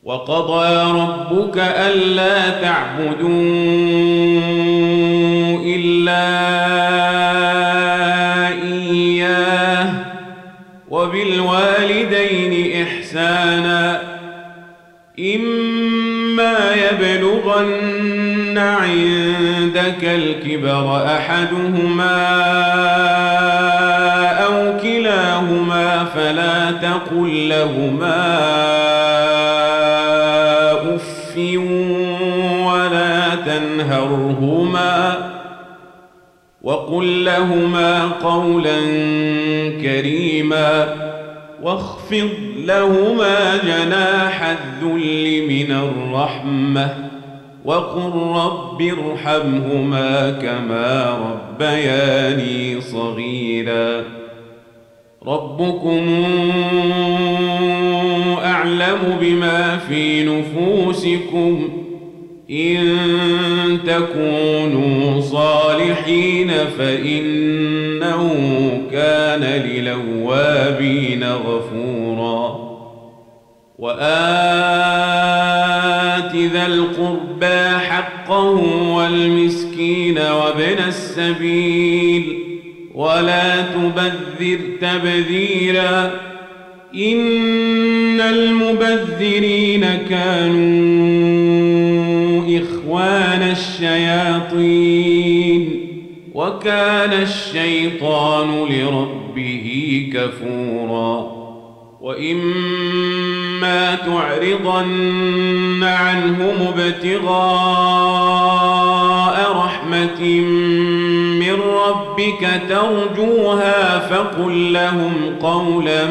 وقضى ربك ألا تعبدوا إلا إياه وبالوالدين إحسانا إما يبلغن عندك الكبر أحدهما أو كلاهما فلا تقل لهما أف ولا تنهرهما وقل لهما قولا كريما واخفض لهما جناح الذل من الرحمة وقل رب ارحمهما كما ربياني صغيرا ربكم أعلم بما في نفوسكم إن تكونوا صالحين فإنه كان للأوابين غفورا وآت ذا القربى حقه والمسكين وابن السبيل ولا تبذر تبذيرا إن المبذرين كانوا إخوان الشياطين وكان الشيطان لربه كفورا وإما تعرضن عنهم ابتغاء رحمة من ربك ترجوها فقل لهم قولا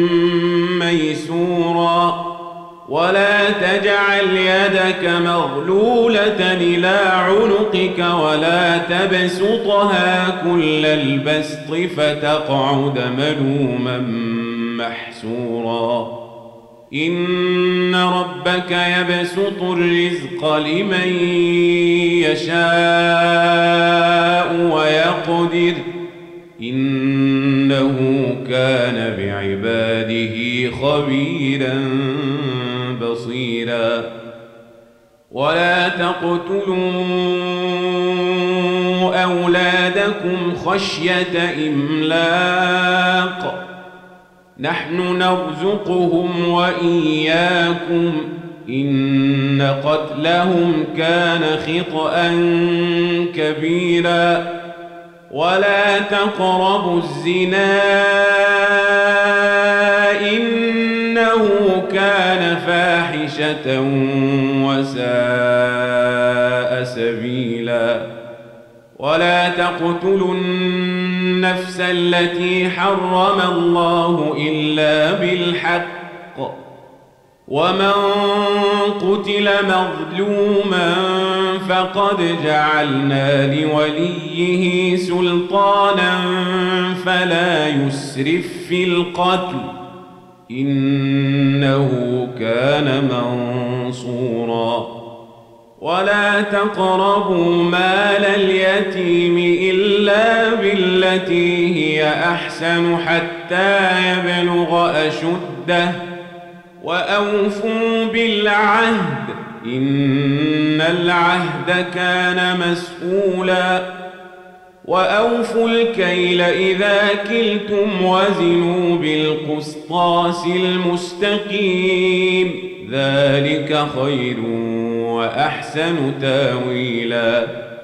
ميسورا ولا تجعل يدك مغلولة إلى عنقك ولا تبسطها كل البسط فتقعد ملوما محسورا إن ربك يبسط الرزق لمن يشاء ويقدر إنه كان بعباده خبيرا بصيرا ولا تقتلوا أولادكم خشية إملاق نحن نرزقهم وإياكم إن قتلهم كان خطأ كبيرا ولا تقربوا الزنا إنه كان فاحشة وساء سبيلا ولا تقتلوا النفس التي حرم الله إلا بالحق ومن قتل مظلوما فقد جعلنا لوليه سلطانا فلا يسرف في القتل إنه كان منصورا ولا تقربوا مال اليتيم إلا بالتي هي أحسن حتى يبلغ أشده وأوفوا بالعهد إن العهد كان مسؤولا وأوفوا الكيل إذا كلتم وزنوا بالقسطاس المستقيم ذلك خير وأحسن تاويلا